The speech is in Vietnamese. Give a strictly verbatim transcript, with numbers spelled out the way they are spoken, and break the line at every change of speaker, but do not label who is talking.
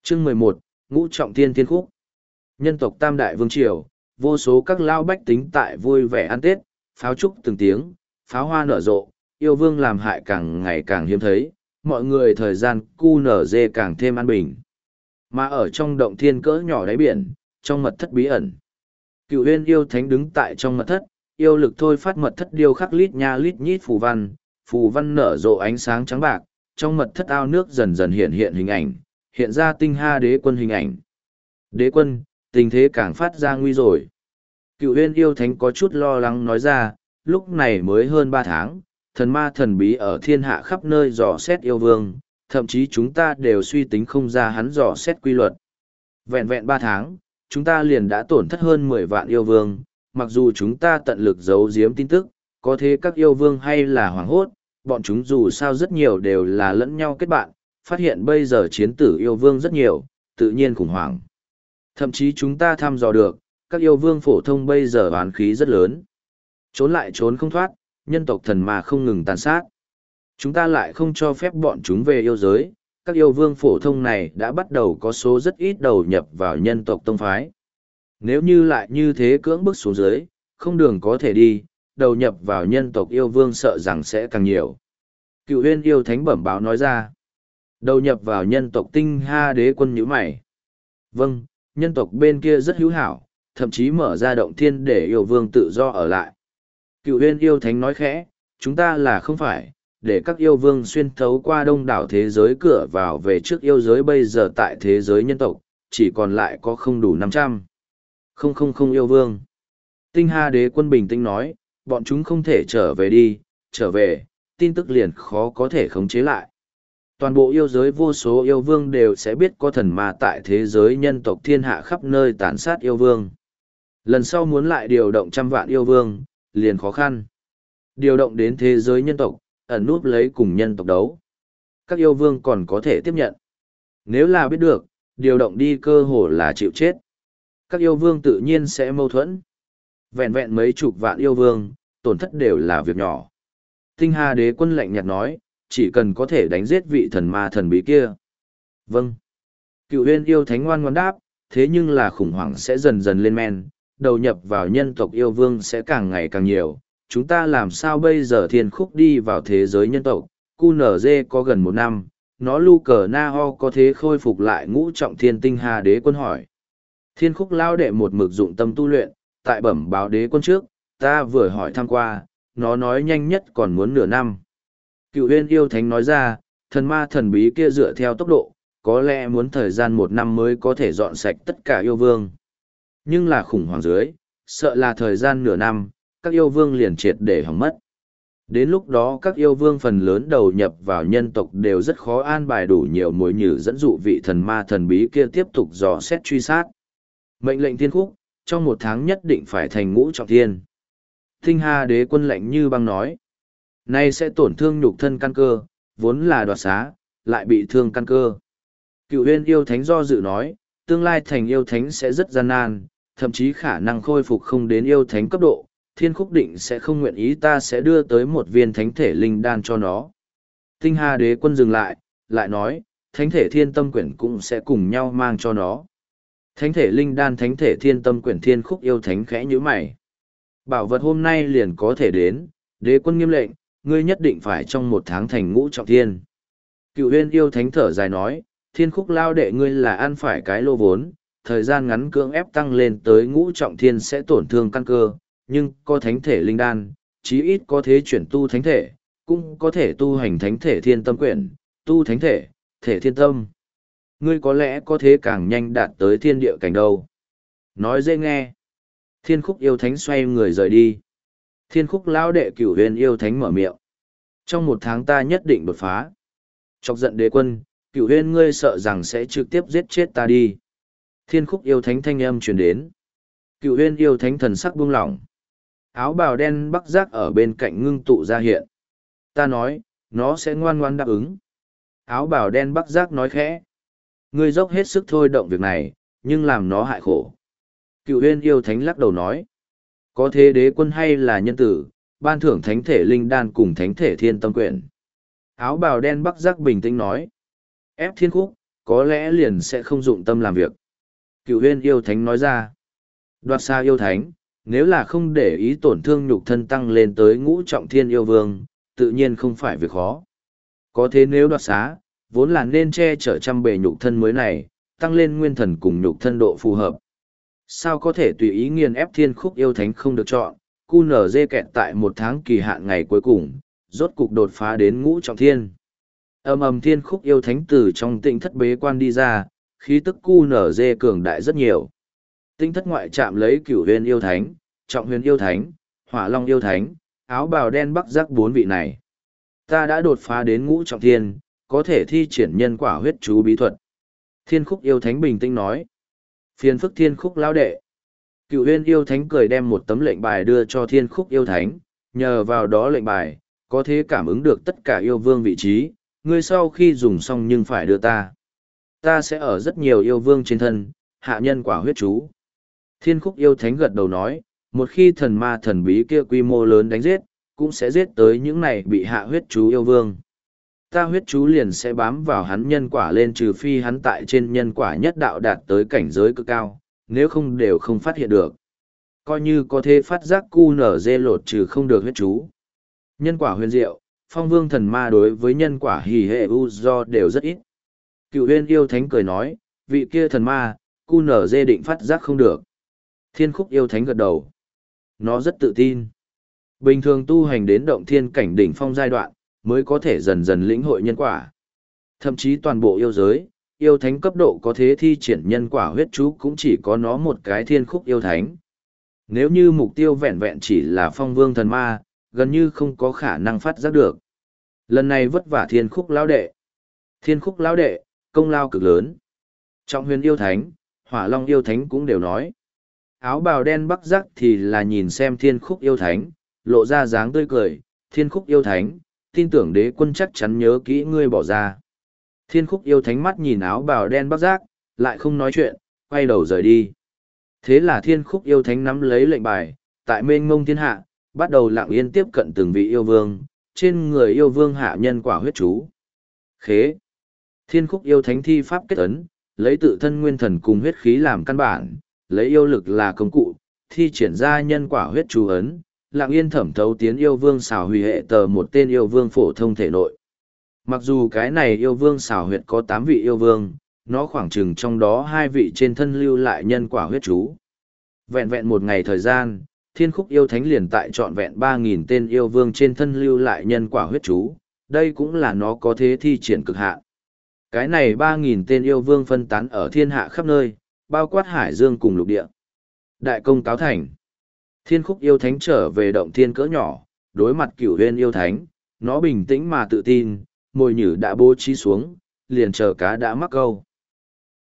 Chương mười một, Ngũ Trọng Thiên Thiên Khúc. Nhân tộc Tam Đại Vương Triều, vô số các lao bách tính tại vui vẻ ăn Tết, pháo trúc từng tiếng, pháo hoa nở rộ, yêu vương làm hại càng ngày càng hiếm thấy, mọi người thời gian cu nở dê càng thêm an bình. Mà ở trong động thiên cỡ nhỏ đáy biển, trong mật thất bí ẩn, Cựu Huyên yêu thánh đứng tại trong mật thất, yêu lực thôi phát mật thất điêu khắc lít nha lít nhít phù văn, phù văn nở rộ ánh sáng trắng bạc, trong mật thất ao nước dần dần hiện hiện hình ảnh, hiện ra tinh ha đế quân hình ảnh. Đế quân, tình thế càng phát ra nguy rồi. Cựu Huyên yêu thánh có chút lo lắng nói ra, lúc này mới hơn ba tháng, thần ma thần bí ở thiên hạ khắp nơi dò xét yêu vương, thậm chí chúng ta đều suy tính không ra hắn dò xét quy luật. Vẹn vẹn ba tháng, chúng ta liền đã tổn thất hơn mười vạn yêu vương, mặc dù chúng ta tận lực giấu giếm tin tức, có thế các yêu vương hay là hoảng hốt, bọn chúng dù sao rất nhiều đều là lẫn nhau kết bạn, phát hiện bây giờ chiến tử yêu vương rất nhiều, tự nhiên khủng hoảng. Thậm chí chúng ta thăm dò được, các yêu vương phổ thông bây giờ oán khí rất lớn. Trốn lại trốn không thoát, nhân tộc thần ma không ngừng tàn sát. Chúng ta lại không cho phép bọn chúng về yêu giới, các yêu vương phổ thông này đã bắt đầu có số rất ít đầu nhập vào nhân tộc tông phái. Nếu như lại như thế cưỡng bức xuống dưới, không đường có thể đi, đầu nhập vào nhân tộc yêu vương sợ rằng sẽ càng nhiều. Cựu Huyên yêu thánh bẩm báo nói ra. Đầu nhập vào nhân tộc tinh ha đế quân nhíu mày. Vâng, nhân tộc bên kia rất hữu hảo, thậm chí mở ra động thiên để yêu vương tự do ở lại. Cựu Huyên yêu thánh nói khẽ, chúng ta là không phải, để các yêu vương xuyên thấu qua đông đảo thế giới cửa vào về trước yêu giới bây giờ tại thế giới nhân tộc, chỉ còn lại có không đủ năm trăm. Không không không yêu vương. Tinh ha đế quân bình tĩnh nói, bọn chúng không thể trở về đi, trở về, tin tức liền khó có thể khống chế lại. Toàn bộ yêu giới vô số yêu vương đều sẽ biết có thần ma tại thế giới nhân tộc thiên hạ khắp nơi tàn sát yêu vương. Lần sau muốn lại điều động trăm vạn yêu vương, liền khó khăn. Điều động đến thế giới nhân tộc, ẩn núp lấy cùng nhân tộc đấu. Các yêu vương còn có thể tiếp nhận. Nếu là biết được, điều động đi cơ hồ là chịu chết. Các yêu vương tự nhiên sẽ mâu thuẫn. Vẹn vẹn mấy chục vạn yêu vương, tổn thất đều là việc nhỏ. Tinh Hà đế quân lạnh nhạt nói, chỉ cần có thể đánh giết vị thần ma thần bí kia. Vâng. Cựu Huyên yêu thánh ngoan ngoãn đáp, thế nhưng là khủng hoảng sẽ dần dần lên men, đầu nhập vào nhân tộc yêu vương sẽ càng ngày càng nhiều. Chúng ta làm sao bây giờ thiên khúc đi vào thế giới nhân tộc, cu nở dê có gần một năm, nó lu cờ na ho có thế khôi phục lại ngũ trọng thiên. Tinh Hà đế quân hỏi. Thiên khúc lao đệ một mực dụng tâm tu luyện, tại bẩm báo đế quân trước, ta vừa hỏi thăm qua, nó nói nhanh nhất còn muốn nửa năm. Cựu Huyên yêu thánh nói ra, thần ma thần bí kia dựa theo tốc độ, có lẽ muốn thời gian một năm mới có thể dọn sạch tất cả yêu vương. Nhưng là khủng hoảng dưới, sợ là thời gian nửa năm, các yêu vương liền triệt để hỏng mất. Đến lúc đó các yêu vương phần lớn đầu nhập vào nhân tộc đều rất khó an bài đủ nhiều mối nhử dẫn dụ vị thần ma thần bí kia tiếp tục dò xét truy sát. Mệnh lệnh thiên khúc, trong một tháng nhất định phải thành ngũ trọng thiên. Tinh Hà đế quân lạnh như băng nói. Nay sẽ tổn thương nhục thân căn cơ, vốn là đoạt xá, lại bị thương căn cơ. Cựu Huyên yêu thánh do dự nói, tương lai thành yêu thánh sẽ rất gian nan, thậm chí khả năng khôi phục không đến yêu thánh cấp độ, thiên khúc định sẽ không nguyện ý ta sẽ đưa tới một viên thánh thể linh đan cho nó. Tinh Hà đế quân dừng lại, lại nói, thánh thể thiên tâm quyển cũng sẽ cùng nhau mang cho nó. Thánh thể linh đan thánh thể thiên tâm quyển. Thiên khúc yêu thánh khẽ nhíu mày. Bảo vật hôm nay liền có thể đến, đế quân nghiêm lệnh, ngươi nhất định phải trong một tháng thành ngũ trọng thiên. Cựu Huyên yêu thánh thở dài nói, thiên khúc lao đệ ngươi là ăn phải cái lô vốn, thời gian ngắn cưỡng ép tăng lên tới ngũ trọng thiên sẽ tổn thương căn cơ, nhưng có thánh thể linh đan, chí ít có thể chuyển tu thánh thể, cũng có thể tu hành thánh thể thiên tâm quyển, tu thánh thể, thể thiên tâm. Ngươi có lẽ có thể càng nhanh đạt tới thiên địa cảnh đâu. Nói dễ nghe. Thiên khúc yêu thánh xoay người rời đi. Thiên khúc lão đệ Cửu Huyền yêu thánh mở miệng. Trong một tháng ta nhất định đột phá. Chọc giận đế quân, Cửu Huyền ngươi sợ rằng sẽ trực tiếp giết chết ta đi. Thiên khúc yêu thánh thanh âm truyền đến. Cửu Huyền yêu thánh thần sắc buông lỏng. Áo bào đen bắc giác ở bên cạnh ngưng tụ ra hiện. Ta nói, nó sẽ ngoan ngoan đáp ứng. Áo bào đen bắc giác nói khẽ. Ngươi dốc hết sức thôi động việc này, nhưng làm nó hại khổ. Cửu Huyền yêu thánh lắc đầu nói. Có thế đế quân hay là nhân tử, ban thưởng thánh thể linh đan cùng thánh thể thiên tâm quyển. Áo bào đen bắc giác bình tĩnh nói. Ép thiên khúc, có lẽ liền sẽ không dụng tâm làm việc. Cựu huyên yêu thánh nói ra, đoạt xa yêu thánh, nếu là không để ý tổn thương nhục thân tăng lên tới ngũ trọng thiên yêu vương, tự nhiên không phải việc khó. Có thế nếu đoạt xá, vốn là nên che chở trăm bề nhục thân mới này, tăng lên nguyên thần cùng nhục thân độ phù hợp. Sao có thể tùy ý nghiền ép thiên khúc yêu thánh không được chọn, cu nở dê kẹt tại một tháng kỳ hạn ngày cuối cùng, rốt cục đột phá đến ngũ trọng thiên. Âm ầm thiên khúc yêu thánh từ trong tĩnh thất bế quan đi ra, khí tức cu nở dê cường đại rất nhiều. Tĩnh thất ngoại chạm lấy cửu huyền yêu thánh, trọng huyền yêu thánh, hỏa long yêu thánh, áo bào đen bắc giác bốn vị này. Ta đã đột phá đến ngũ trọng thiên, có thể thi triển nhân quả huyết chú bí thuật. Thiên khúc yêu thánh bình tĩnh nói. Phiền phức thiên khúc lão đệ. Cựu huyên yêu thánh cười đem một tấm lệnh bài đưa cho thiên khúc yêu thánh, nhờ vào đó lệnh bài, có thể cảm ứng được tất cả yêu vương vị trí, ngươi sau khi dùng xong nhưng phải đưa ta. Ta sẽ ở rất nhiều yêu vương trên thân, hạ nhân quả huyết chú. Thiên khúc yêu thánh gật đầu nói, một khi thần ma thần bí kia quy mô lớn đánh giết, cũng sẽ giết tới những này bị hạ huyết chú yêu vương. Ta huyết chú liền sẽ bám vào hắn nhân quả lên, trừ phi hắn tại trên nhân quả nhất đạo đạt tới cảnh giới cực cao, nếu không đều không phát hiện được. Coi như có thể phát giác cu nở dê lột trừ không được huyết chú. Nhân quả huyền diệu, phong vương thần ma đối với nhân quả hỉ hệ u do đều rất ít. Cựu huyên yêu thánh cười nói, vị kia thần ma, cu nở dê định phát giác không được. Thiên khúc yêu thánh gật đầu. Nó rất tự tin. Bình thường tu hành đến động thiên cảnh đỉnh phong giai đoạn, mới có thể dần dần lĩnh hội nhân quả. Thậm chí toàn bộ yêu giới, yêu thánh cấp độ có thế thi triển nhân quả huyết chú cũng chỉ có nó một cái thiên khúc yêu thánh. Nếu như mục tiêu vẹn vẹn chỉ là phong vương thần ma, gần như không có khả năng phát giác được. Lần này vất vả thiên khúc lão đệ. Thiên khúc lão đệ, công lao cực lớn. Trọng huyền yêu thánh, hỏa long yêu thánh cũng đều nói. Áo bào đen bắc giác thì là nhìn xem thiên khúc yêu thánh, lộ ra dáng tươi cười, thiên khúc yêu thánh, tin tưởng đế quân chắc chắn nhớ kỹ ngươi bỏ ra. Thiên khúc yêu thánh mắt nhìn áo bào đen bắc giác, lại không nói chuyện, quay đầu rời đi. Thế là thiên khúc yêu thánh nắm lấy lệnh bài, tại mênh mông thiên hạ, bắt đầu lặng yên tiếp cận từng vị yêu vương, trên người yêu vương hạ nhân quả huyết chú. Khế. Thiên khúc yêu thánh thi pháp kết ấn, lấy tự thân nguyên thần cùng huyết khí làm căn bản, lấy yêu lực là công cụ, thi triển ra nhân quả huyết chú ấn, lặng yên thẩm thấu tiến yêu vương xảo hủy hệ tờ một tên yêu vương phổ thông thể nội. Mặc dù cái này yêu vương xảo huyệt có tám vị yêu vương, nó khoảng chừng trong đó hai vị trên thân lưu lại nhân quả huyết chú. Vẹn vẹn một ngày thời gian, thiên khúc yêu thánh liền tại trọn vẹn ba nghìn tên yêu vương trên thân lưu lại nhân quả huyết chú, đây cũng là nó có thế thi triển cực hạn. Cái này ba nghìn tên yêu vương phân tán ở thiên hạ khắp nơi, bao quát hải dương cùng lục địa. Đại công cáo thành. Thiên khúc yêu thánh trở về động thiên cỡ nhỏ, đối mặt cửu huyên yêu thánh, nó bình tĩnh mà tự tin, mồi nhử đã bố trí xuống, liền chờ cá đã mắc câu.